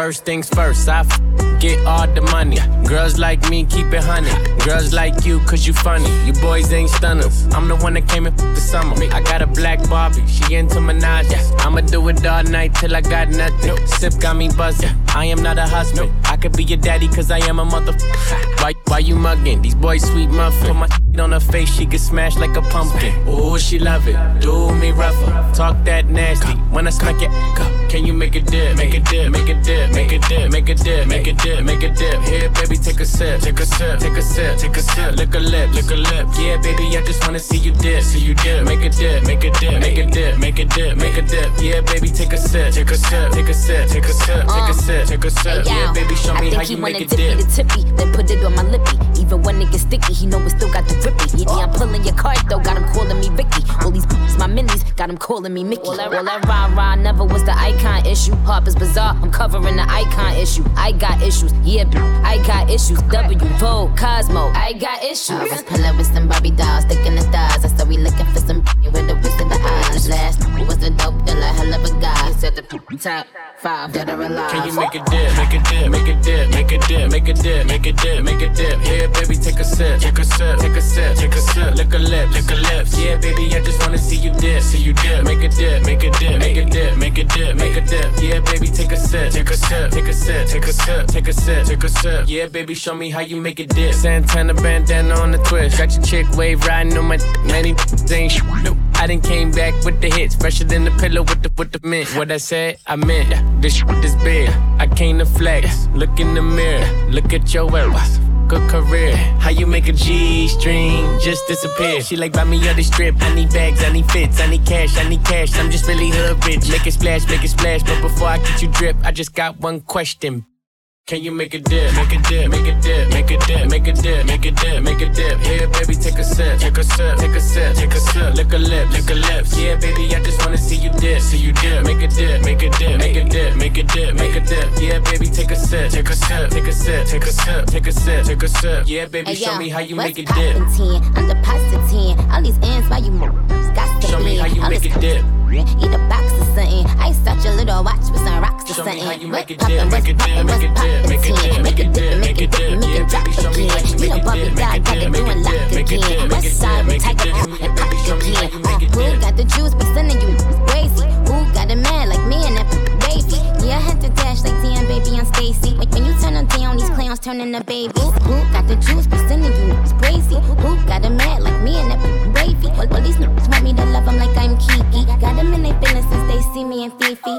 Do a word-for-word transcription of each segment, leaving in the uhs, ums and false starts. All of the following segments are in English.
First things first, I f- get all the money. Girls like me, keep it honey. Girls like you, cause you funny. You boys ain't stunners. I'm the one that came in the summer. I got a black Barbie, she into Minaj. I'ma do it all night till I got nothing. Sip got me buzzing. I am not a husband. I could be your daddy, cause I am a motherfucker. Why, why you mugging? These boys sweet muffin. Put my shit on her face, she get smashed like a pumpkin. Ooh, she love it. Do me rougher. Talk that nasty. When I smack it, can you make a dip? Make a dip, make a dip, make a dip, make a dip, make a dip, make a dip. Here, baby, take a sip, take a sip, take a sip, take a sip. Lick a lip, lick a lip. Yeah, baby, I just wanna see you dip, see you dip. Make a dip, make a dip, make a dip, make a dip, make a dip. Yeah, baby, take a sip, take a sip, take a sip, take a sip, take a sip, take a sip. Yeah, baby, show me how you make a dip. The tippy, then put it on my lippy. Even when it gets sticky, he know it still got the grippy. Yeah, I'm pulling your card though, got him calling me Vicky. All these b****s, my minis, got him calling me Mickey. All that, all that rah-rah never was the icon issue. Harper's Bazaar, I'm covering the icon issue. I got issues, yeah, I got issues. W, Vogue, Cosmo, I got issues. I was pulling with some Barbie dolls, sticking the stars. I said we looking for some with the wrist of the eyes. Last night was the dope dealer, hell of a guy. He said the top five that are alive. Can you make a dip, make a dip, make a dip, make a dip, make a dip, make a dip, make a dip. Here, baby, take a sip, take a sip, take a sip, take a sip. Lick a lip, lick a lips. Yeah, baby, I just wanna see you dip, see you dip. Make a dip, make a dip, make a dip, make a dip, make a dip. Yeah, baby, take a sip, take a sip, take a sip, take a sip, take a sip, take a sip. Yeah, baby, show me how you make it dip. Santana bandana on the twist. Got your chick wave riding on my many ain't sh- no. I done came back with the hits, fresher than the pillow with the with the mint. What I said, I meant. This shit is big. I came to flex. Look in the mirror. Look at your work. Good career. How you make a G-string just disappear? She like, buy me other strip. I need bags, I need fits, I need cash, I need cash. I'm just really hood rich. Make it splash, make it splash. But before I get you drip, I just got one question. Can you make a dip, make a dip, make a dip, make a dip, make a dip, make a dip, make a dip. Here, baby, take a sip, take a sip, take a sip, take a sip. Lick a lip, lick a lips. Yeah, baby, I just wanna see you dip, see you dip. Make a dip, make a dip, make a dip, make a dip, make a dip. Yeah, baby, take a sip, take a sip, take a sip, take a sip, take a sip, take a sip. Yeah, baby, show me how you make it dip. I'm the pasta ten. All these ends, why you got to show me how you make it dip. Eat a box or something. I such a little watch with some rocks or something. Show me how you make it dip, make it dip, make it dip, make it dip, make it dip, make it dip. Yeah, baby, show me how you make it dip, make it dip, make it dip, make it dip, make it dip, make it dip. Yeah, baby, show me how you make it dip. Who got the juice? Be sending you crazy. Who got a man like me and that baby? Yeah, I had to dash like damn baby on Stacy. Like when you turn them down, these clowns turn into babies. Who got the juice? Be sending you crazy. Who got a man like me and that baby? Well, well, these niggas want me to love them like I'm Kiki. Got them in their feelings since they see me in Fifi.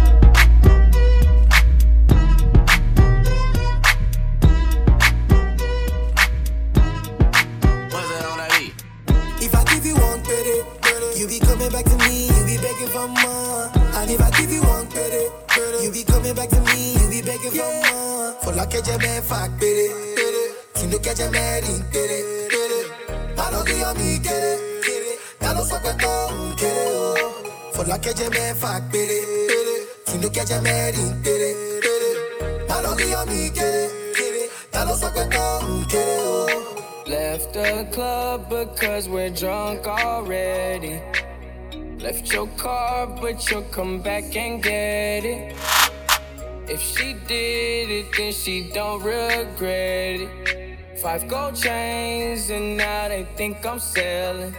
If I give you one credit, you be coming back to me, you be begging for more. And if I give you one credit, you be coming back to me, you be begging for more. For la que je me fa credit, si no que je me rin credit, paro que yo mi quiere, ya lo saco todo quiere. For la que je me fa credit, si no que je me rin credit, paro que yo mi quiere, ya lo saco todo quiere. Left the club because we're drunk already. Left your car, but you'll come back and get it. If she did it, then she don't regret it. Five gold chains, and now they think I'm selling.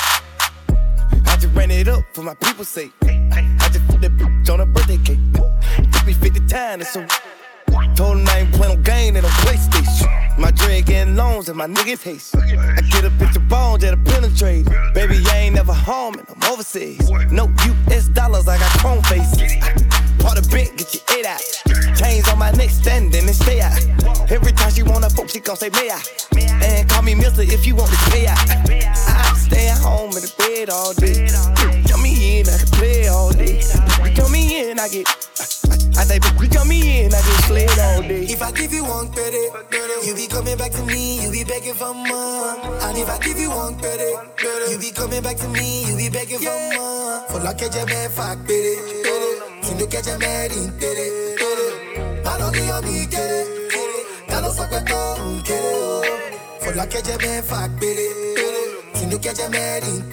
I just ran it up for my people's sake. I just put that bitch on a birthday cake. Took me fifty times, so told him I ain't playing no game in a PlayStation. My dread getting loans and my niggas haste. I get a bitch of bones that'll penetrate. Baby, I ain't never home and I'm overseas. No U S dollars, I got chrome faces. Part of bent, get your head out. Chains on my neck, standing and stay out. Every time she wanna fuck, she gon' say, may I? And call me mister if you want to pay out. I stay at home in the bed all day. Come me in, I can play all day. Come me in, I get... I say, bitch, come me in, I just slid all day. If I give you one credit, you be coming back to me, you be begging for more. And if I give you one credit, you be coming back to me, you be begging for more. For la que je me fa credit, si no que je me rin credit, paro que yo mi quiere, ya lo saco todo quiere. For la que je me fa credit, si no que je me rin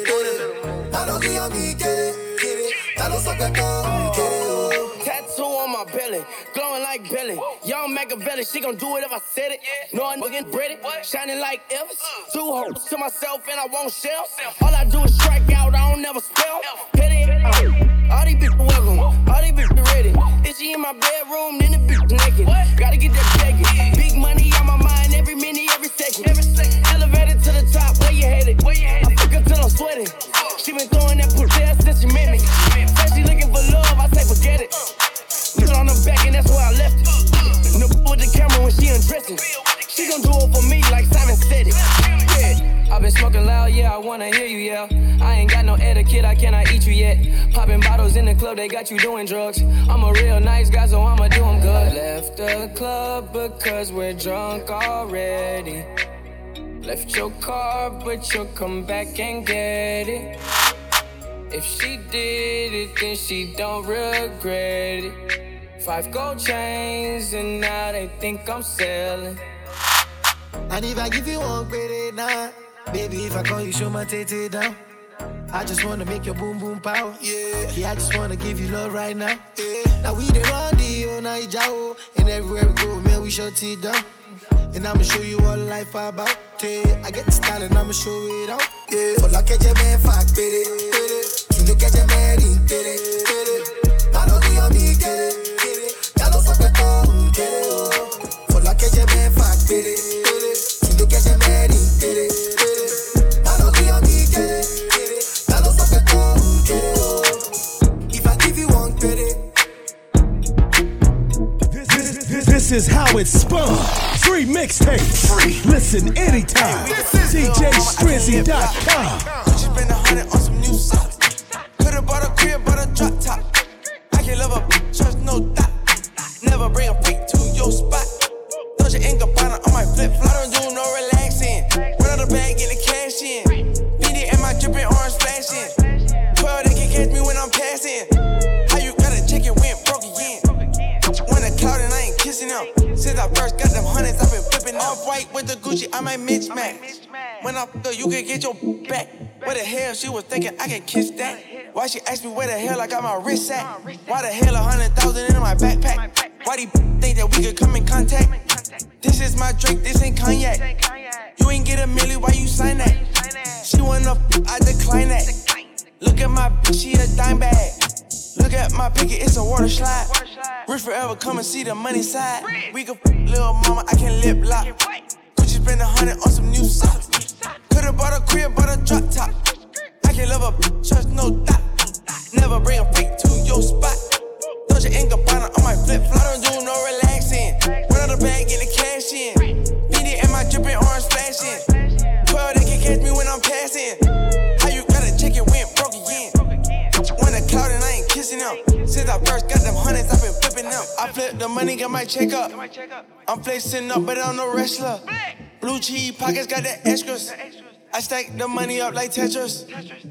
credit, paro que yo mi quiere, ya lo saco todo quiere. Tattoo on my belly, glowing like Billy. Young Machiavelli, she gon' do it if I said it. No, I'm fucking British, shining like Elvis. Two hoes to myself and I won't shell. All I do is strike out, I don't never spell. Petty, all these bitches welcome, all these bitches ready. If she in my bedroom, then the bitch naked. Gotta get that jacket. Big money on my mind every minute, every second. Elevated to the top, where you headed? I fuck her till I'm sweating. She been throwing that pussy since she met me. Said she looking for love, I say forget it. Put on her back and that's where I left it. No with the camera when she undressing. She gon' do it for me like Simon said it. Yeah, I been smoking loud, yeah, I wanna hear you yell. I ain't got no etiquette, I cannot eat you yet. Popping bottles in the club, they got you doing drugs. I'm a real nice guy, so I'ma do them good. Left the club because we're drunk already. Left your car, but you'll come back and get it. If she did it, then she don't regret it. Five gold chains, and now they think I'm selling. And if I give you one credit now, baby, if I call you, show my tete down. I just wanna make your boom boom power. Yeah, yeah, I just wanna give you love right now. Yeah, now we the run the whole night, Jao. And everywhere we go, man, we shut it down. And I'ma show you what life about. Yeah, I get the style and I'ma show it out. Yeah, for la que je me fuck, baby. Tu ne que je me rintere. Malo que yo me quiere. Ya lo sabe todo, quiere. For la que je me fuck, baby. Tu ne que je me rintere. Malo que yo me quiere. Ya lo sabe todo, quiere. If I give you one credit. This is how it's spun. Free mixtapes. Free. Listen anytime. D J Strizzy dot com. Just spend a hundred on some new socks. Could've bought a crib, bought a drop top. I can love a bitch, trust no doubt. Never bring a freak to your spot. Don't you ain't Gabbana on my flip flop. I don't do no relaxing. Run out the bag, get the cash in. Beat it and my dripping orange flashing. twelve, they can catch me when I'm passing. How you got a chicken went broke again? When the cloud and I ain't kissing them. Since I first got them hundreds, I've been flipping them. Off white with the Gucci, I might mismatch. When I fuck her, you can get your back. Where the hell she was thinking I can kiss that? Why she asked me where the hell I got my wrist at? Why the hell a hundred thousand in my backpack? Why do you think that we could come in contact? This is my drink, this ain't cognac. You ain't get a milli, why you sign that? She wanna f, I decline that. Look at my bitch, she a dime bag. Look at my picket, it's a water slide. Rich forever, come and see the money side. We can f, little mama, I can lip lock. Gucci spend a hundred on some new socks. Could've bought a crib, bought a drop top. I can love a bitch, trust no doubt. Never bring a freak to your spot. Don't you ain't Gabbana on my flip flop. I don't do no relaxing. Run out the bag, get the cash in. Beat it and my dripping orange flashing. twelve, they can catch me when I'm passing. How you got a chicken went broke again? When the cloud and I ain't kissing them. Since I first got them hundreds, I've been flipping them. I flip the money, got my check up. I'm flexing up, but I'm no wrestler. Blue cheese pockets got the extras. I stack the money up like Tetris.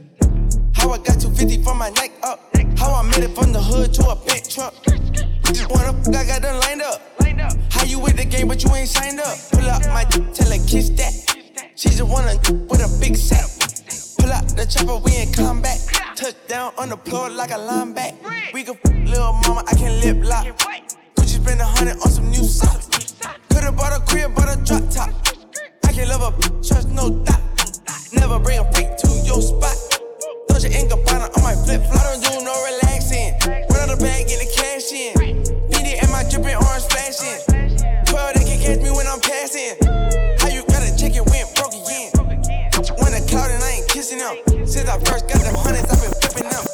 How I got two fifty from my neck up. How I made it from the hood to a big truck. Wanna f***, I got them lined up. How you with the game but you ain't signed up? Pull up my d- tell her kiss that. She just wanna with a big set. Pull out the chopper, we in combat. Touchdown on the floor like a lineback. We can f***, little mama, I can lip lock. Gucci spend a hundred on some new socks. Could've bought a crib, bought a drop top. I can love a bitch, trust no doubt. Never bring a freak to your spot. Don't you ain't Gabbana on my flip flop. I don't do no relaxing. Run out the bag, get the cash in. Beat it and my dripping orange flashing. twelve, they can catch me when I'm passing. How you got a chicken went broke again? When the cloud and I ain't kissing them. Since I first got them hundreds, I've been flipping them.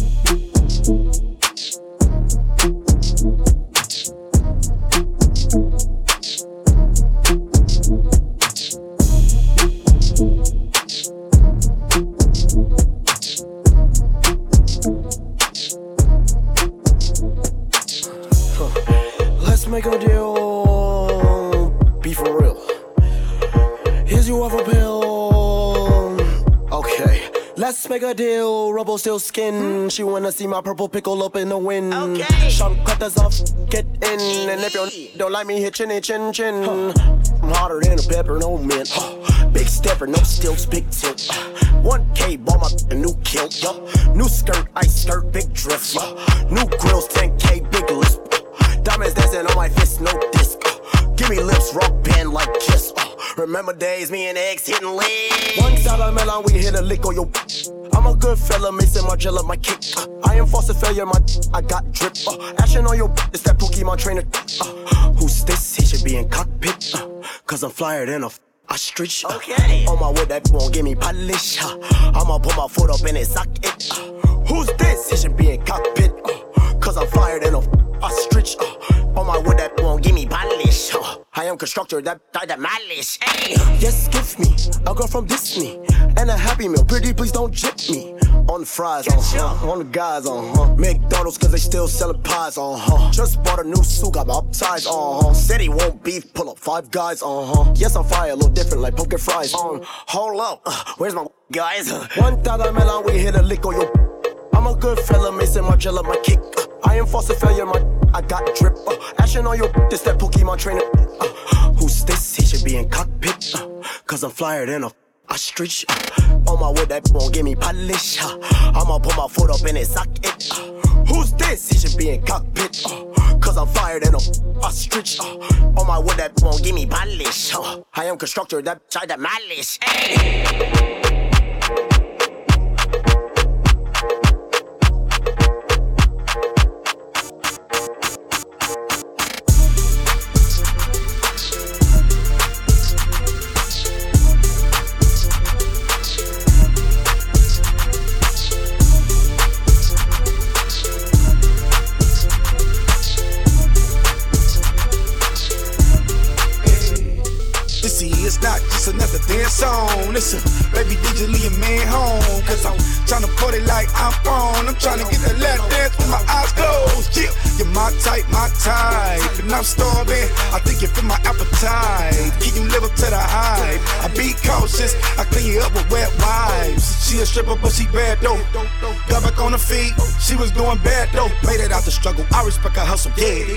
Let's make a deal. Be for real. Here's your offer pill. Okay. Let's make a deal. Rubble still skin. She wanna see my purple pickle up in the wind. Okay. Sean cut this off. Get in. And if you don't like me, hit chinny chin chin. Huh. I'm hotter than a pepper, no mint. Huh. Big stepper, no stilts, big tilt. Uh, one K, bought my new kilt. Uh, new skirt, ice skirt, big drift. Uh, new grills, ten K, big list. kissing on my fist, no disc. Uh, give me lips, rock band like Kiss. Uh, remember days, me and X hitting legs. One dollar melon, we hit a lick on your. I'm a good fella, Mason Margiela, my kick. Uh, I am false failure, my I got drip. Uh, action on your. It's that Pookie, my trainer. Uh, who's this? He should be in cockpit. Uh, Cause I'm flyer than a. I street uh, okay. On my wood that won't give me polish. Uh, I'ma put my foot up in it, sock it. Uh, who's this? He should be in cockpit. Uh, Cause I'm flyer than a. I stretch uh, on my wood that won't give me polish. Uh, I am constructor that died that mileage. Hey. Yes, give me a girl from Disney and a Happy Meal. Pretty, please don't jip me. On the fries, on uh, on the guys, on uh, McDonald's, cause they still selling pies, on uh, just bought a new suit, got my upsides, on uh, said he won't beef, pull up five guys, on uh, yes, I'm fire, a little different like pumpkin fries, on uh, hold up, uh, where's my guys? One thousand melon, we hit a lick on your. I'm a good fella, Mason Margiela, my kick. Uh, I am false failure, my I got drip. Uh, action on your. This that Pookie, my trainer. Uh, who's this? He should be in cockpit. Uh, Cause I'm flyer than a. I street uh, on my wood that won't give me polish. Uh, I'ma put my foot up in it, sock it. Uh, who's this? He should be in cockpit. Uh, Cause I'm flyer than a. I street uh, on my wood that won't give me polish. Uh, I am constructor that tried that mileage. Hey. It's not just another dance song. Listen, baby, did you leave your man home? Cause I'm tryna party like I'm on. I'm tryna get that lap dance with my eyes closed. Yeah, you're my type, my type. And I'm starving, I think you feel my appetite. Can you live up to the hype? I be cautious, I clean you up with wet wipes. She a stripper, but she bad though. Got back on her feet, she was doing bad though. Made it out the struggle, I respect her hustle, yeah.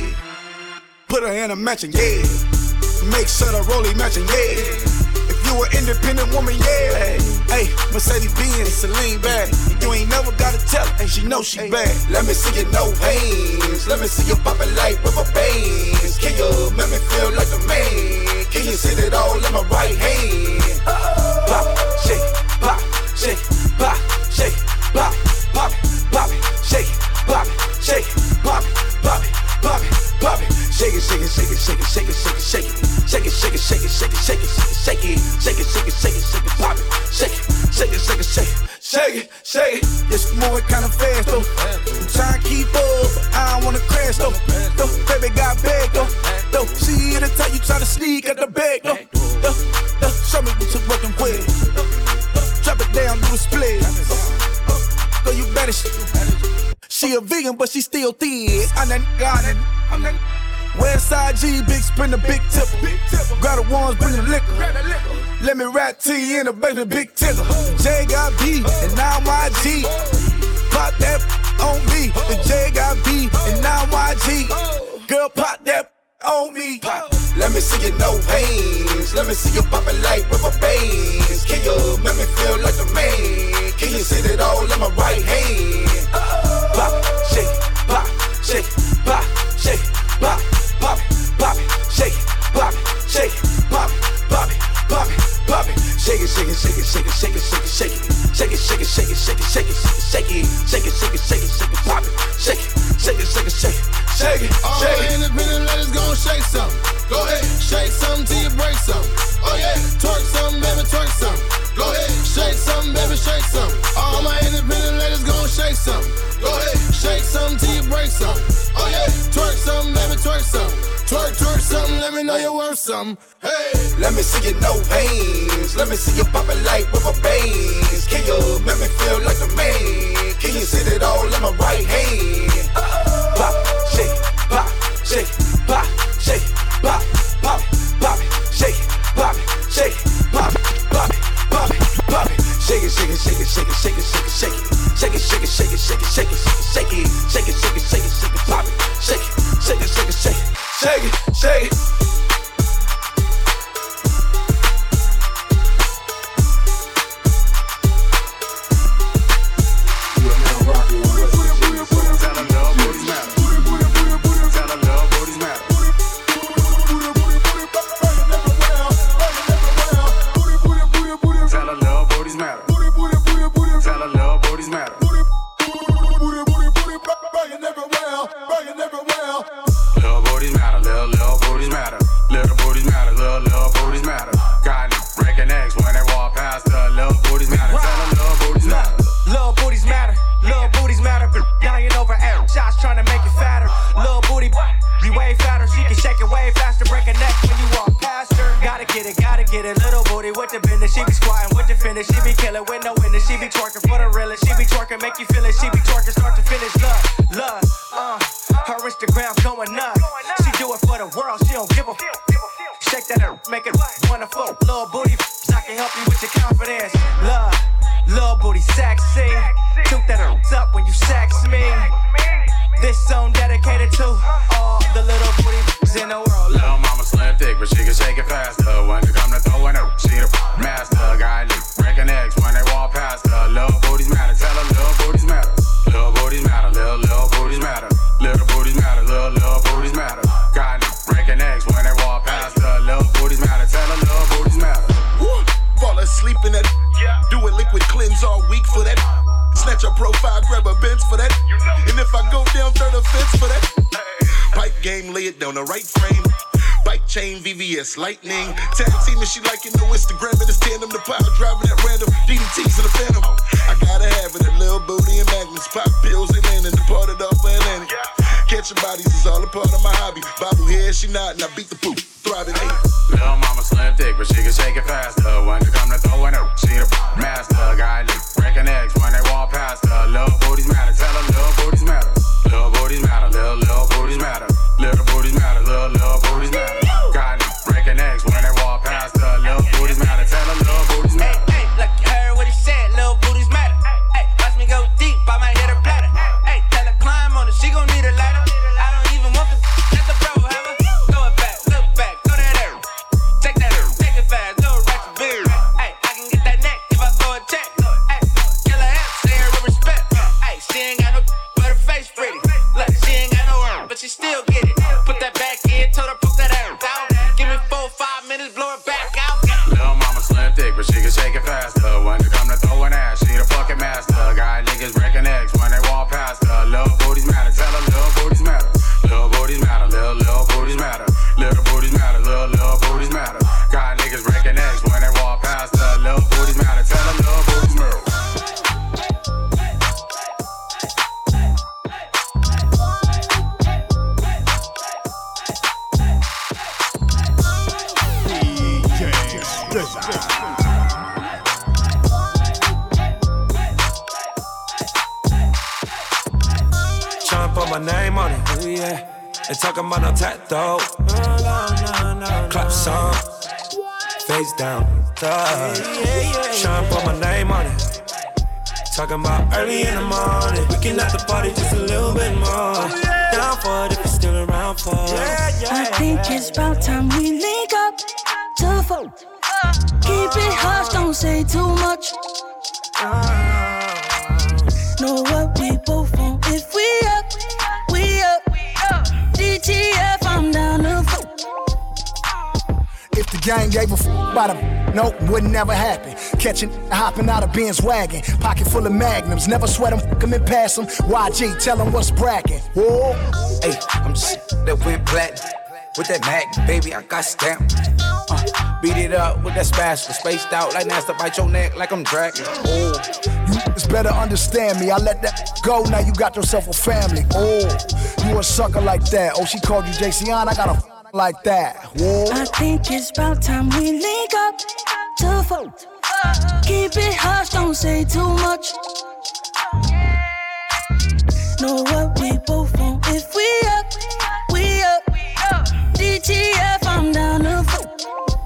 Put her in a mansion, yeah. Make sure the rollie matching, yeah. If you an independent woman, yeah. Hey, hey, Mercedes Benz, Celine bag. You ain't never gotta tell her, and she know she hey. Bad. Let me see you no hands. Let me see you poppin' like rubber bands. Can you make me feel like a man? Can you sit it all in my right hand? Pop, shake, pop, shake, pop, shake, pop, pop, pop, shake, pop, shake, pop, pop, pop, pop it. Shake it, shake it, shake it, shake it, shake it, shake it, shake it. Shake it, shake it, shake it, shake it, shake it, shake it, shake it, shake it, shake it, shake it, pop it. Shake it, shake it, shake it, shake it, shake it, shake it. It's moving kinda fast though. I'm trying to keep up, but I don't wanna crash though. Though, baby got bag though. Though, see the time you try to sneak at the bag though. Though, though, show me what you're working with. Drop it down, do a split. Though you better shit. She a vegan, but she still thin. I'm that nigga, I'm that. Westside G, big sprinter, big tipper. Grab the ones, bring the liquor. Let me rap to you in a baby, big tigger. J got B, and now Y G. Pop that on me. The J got B, and now Y G. Girl, pop that on me. Let me see you no hands. Let me see you poppin' like rubber bands. Can you make me feel like a man? Can you sit it all in my right hand? Pop, shake, pop, shake, pop, shake, pop. Pop it, pop it, shake it, pop it, shake it, pop it, pop it, pop it, pop it. Shake it, shake it, shake it, shake it, shake it, shake it, shake it. Shake it, shake it, shake it, shake it, shake it, shake it, shake it, shake it, shake it, shake it, pop it. Shake it, shake it, shake it, shake it, shake it, all shake my it. independent ladies gon' shake something. Go ahead, shake something till you break something. Oh yeah, twerk something, baby, twerk something. Go ahead, shake something, baby, shake something. All my independent ladies gon' shake something. Go ahead, shake something till you break something. Oh yeah, twerk something, baby, twerk something. Twerk, twerk something, let me know you're worth something. Hey, let me see you no hands. Let me see you poppin' like rubber bands. Can you make me feel like a man? Can you sit it all in my right hand? Pop, shake, pop, shake, pop, shake, pop, pop, pop, shake, pop, shake, pop, pop, pop, pop. Shake it, shake it, shake it, shake it, shake it, shake it, shake it, shake it, shake it, shake it, shake it, shake it, shake it, shake it, shake it, shake it, shake it, pop it, shake it, shake it, shake it, shake it. Shake it, shake it. You are now rocking with West Virginia. Tell them love booties matter. Tell them love booties matter. shots trying to make it fatter. Little booty, be way fatter. She can shake it way faster, break a neck when you walk past her. Gotta get it, gotta get it. Little booty with the business. She be squatting with the finish. She be killing with no witness. She be twerking for the realest. She be twerking, make you feel it. She be twerking, start to finish. Love, love, uh. Her Instagram going nuts. She do it for the world. She don't give a f. Shake that up, make it wonderful. Little booty, I can help you with your confidence. Love, little booty, sexy. Toot that up when you sex me. This song dedicated to all the little booty in the world. Little mama slim thick, but she can shake it faster. When it come to throwing her, she the master. Guy leak, breaking eggs when they walk past her. Little booties matter, tell her little booties matter. Little booties matter, little little booties matter. Little booties matter, little little booties matter. Guy leak, breaking eggs when they walk past her. Little booties matter, tell her little booties matter. Woo. Fall asleep in that. Yeah. Do a liquid cleanse all week for that. Snatch a profile, grab a bench for that. You know. And if I go down, third offense for that. Hey. Pipe game, lay it down the right frame. Bike chain, V V S, lightning. Tag team and she like it, no Instagram. And it's tandem the pile, driving at random. D D Ts in the Phantom. I gotta have it, a little booty and magnets. Pop pills and landing, departed off for Atlantic. Catching bodies is all a part of my hobby. Bobble head, she nodding, I beat the poop. Thriving eight. Little mama slim thick, but she can shake it faster. When it come to throwing her, she the master. Guy leak, breaking eggs when they walk past her. Little booties matter, tell her little booties matter. Little booties matter, little little booties matter. Little booties matter, little little booties matter. Guy leak, breaking eggs when they walk past her. Little booties matter, tell her little booties matter. Hey, hey, look, you heard what he said, little booties matter. Hey, watch me go deep, I might hit her platter. Hey, tell her climb on it, she gon' need a ladder. I don't even want the let the bro have her. Throw it back, look back, go that air. Take that air, take it fast, little ratchet beard. Hey, I can get that neck if I throw a check. Hey, kill her ass, say her with respect. Hey, she ain't got no but her face pretty. Look, she ain't got no arm, but she still get it. Put that back in, told her poke that air out. Give me four, five minutes, blow her back out. Little mama slim thick, but she can shake it faster. When it come to throwing ass, she the fucking master. Guy niggas breaking eggs when they walk past her. Little booties matter, tell her little booties matter. Little booties matter, little little booties matter. Little booties matter, little little booties matter. Guy niggas breaking eggs when they walk past her. Little booties matter, tell her little booties matter. Trying to put my name on it, oh yeah. They talking about no tattoo. No, no, no, no, clap song, face down, thug. Trying to put my name on it. Talking about early in the morning. We can at the party just a little bit more. Down for it if you're still around for it. I think it's about time we link up to vote. Keep it hush, don't say too much. Know what we both want. If we up, we up. D T F, I'm down to vote. If the gang gave a f about him, nope, would never happen. Catching, hopping out of Ben's wagon. Pocket full of magnums, never sweat him, f him and pass him. Y G, tell him what's brackin'. Whoa. Hey, I'm just that went black. With that Mac, baby, I got stamped. Uh, beat it up with that spatula, spaced out like Nasty, bite your neck like I'm dragging. Oh, you just better understand me. I let that go, now you got yourself a family. Oh, you a sucker like that. Oh, she called you J C on, I got a f like that. Whoa. I think it's about time we link up to vote. Keep it hush, don't say too much. Know what we both want. If we up, we up. D T F, I'm down to vote.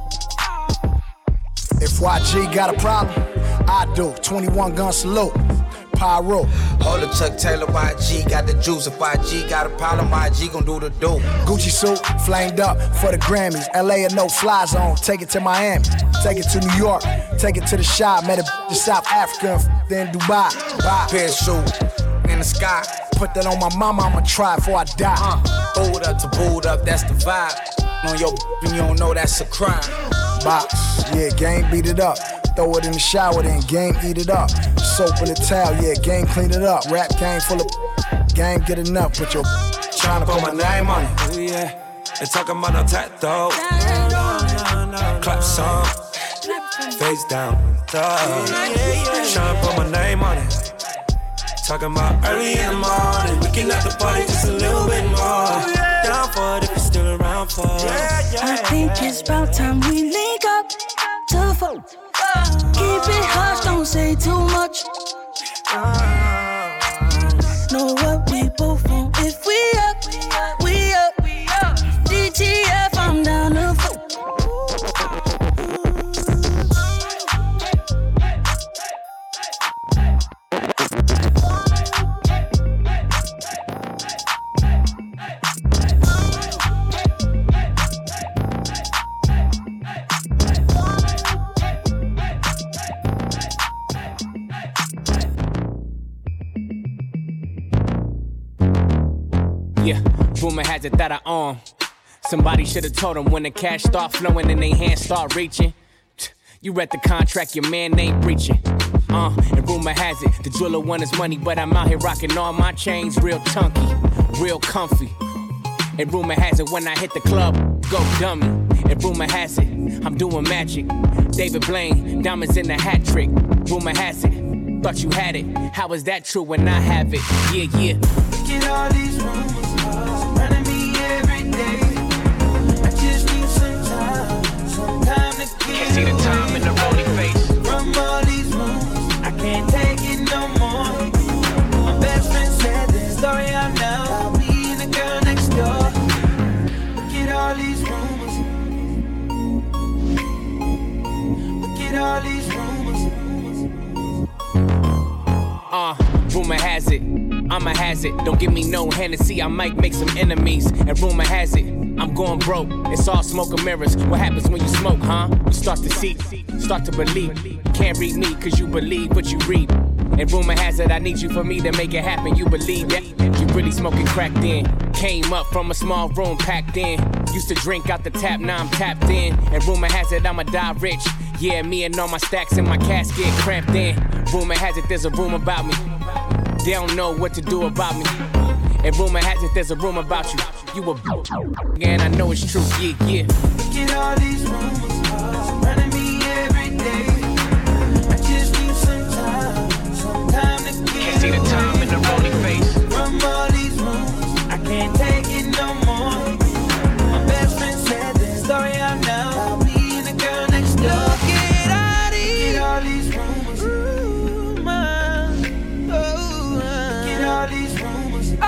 If Y G got a problem, I do. twenty-one gun salute. Pyro. Hold up, Chuck Taylor, Y G got the juice. If Y G got a problem, Y G gon' do the do. Gucci suit, flamed up for the Grammys. L A a no fly zone. Take it to Miami. Take it to New York. Take it to the shop. Met it to South Africa, then Dubai. Bye. Pair shoe in the sky. Put that on my mama, I'ma try before I die. Uh, Boot up to boot up, that's the vibe. On your and you don't know that's a crime. Box, yeah, game beat it up. Throw it in the shower, then game eat it up. Soap in the towel, yeah, game clean it up. Rap game full of game get enough. Put your trying to put my name on it, oh yeah. They talking about no tattoo. Clap song, face down, thug. Trying to put my name on it. Talking about early in the morning, we can let the party just a little bit more. Down for it if you're still around for it. I think it's about time we link up to fuck. Keep it hush, don't say too much. Know what we both want. If we up, we up. D T F, I'm down to fuck. Yeah, rumor has it that I own. Somebody should've told them when the cash start flowing and they hands start reaching. You read the contract, your man ain't breaching. Uh, and rumor has it, the jeweler want his money, but I'm out here rocking all my chains real chunky, real comfy. And rumor has it, when I hit the club, go dummy. And rumor has it, I'm doing magic. David Blaine, diamonds in the hat trick. Rumor has it, thought you had it. How is that true when I have it? Yeah, yeah. Look at all these rumors surrounding me every day. I just need some time, some time to get Can't see the time in the rolling face. From all these rumors, I can't take it no more. My best friend said this story out now. I'll be in the girl next door. Look at all these rumors. Look at all these rumors. Uh, rumor has it, I'm a hazard. Don't give me no Hennessy, I might make some enemies. And rumor has it, I'm going broke. It's all smoke and mirrors. What happens when you smoke, huh? You start to see, start to believe. Can't read me, cause you believe what you read. And rumor has it, I need you for me to make it happen. You believe that? You really smoking crack then. Came up from a small room packed in. Used to drink out the tap, now I'm tapped in. And rumor has it, I'ma die rich. Yeah, me and all my stacks in my casket cramped in. Rumor has it, there's a room about me. They don't know what to do about me. And rumor has it, there's a room about you. You a and I know it's true, yeah, yeah. Look at all these rumors surrounding me every day. I just need some time, some time to get Can't see the time in the rolling face. From all these rumors, I can't take it no more. My best friend said this story out now. I'll be in the girl next door. Look at all these, look at all these rumors. Rumors, oh, look at all these rumors. Oh,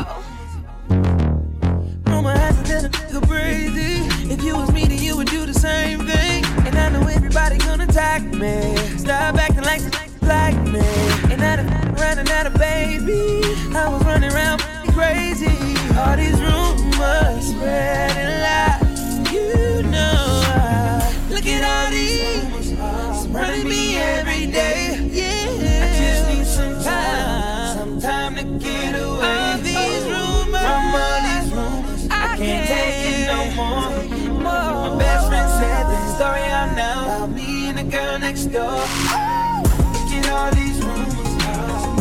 rumor has it that a nigga crazy. If you was me, then you would do the same thing. And I know everybody gonna attack me. Stop acting like the like me. And I done running out of baby. I was running around crazy. All these rumors spreading lies. You know I look at all these rumors surrounding me every day. Yeah, I just need some time, some time to get away. All these rumors, from all these rumors, I can't take it no more. My best friend said this story out now. I'll be in the girl next door. Look at all these rumors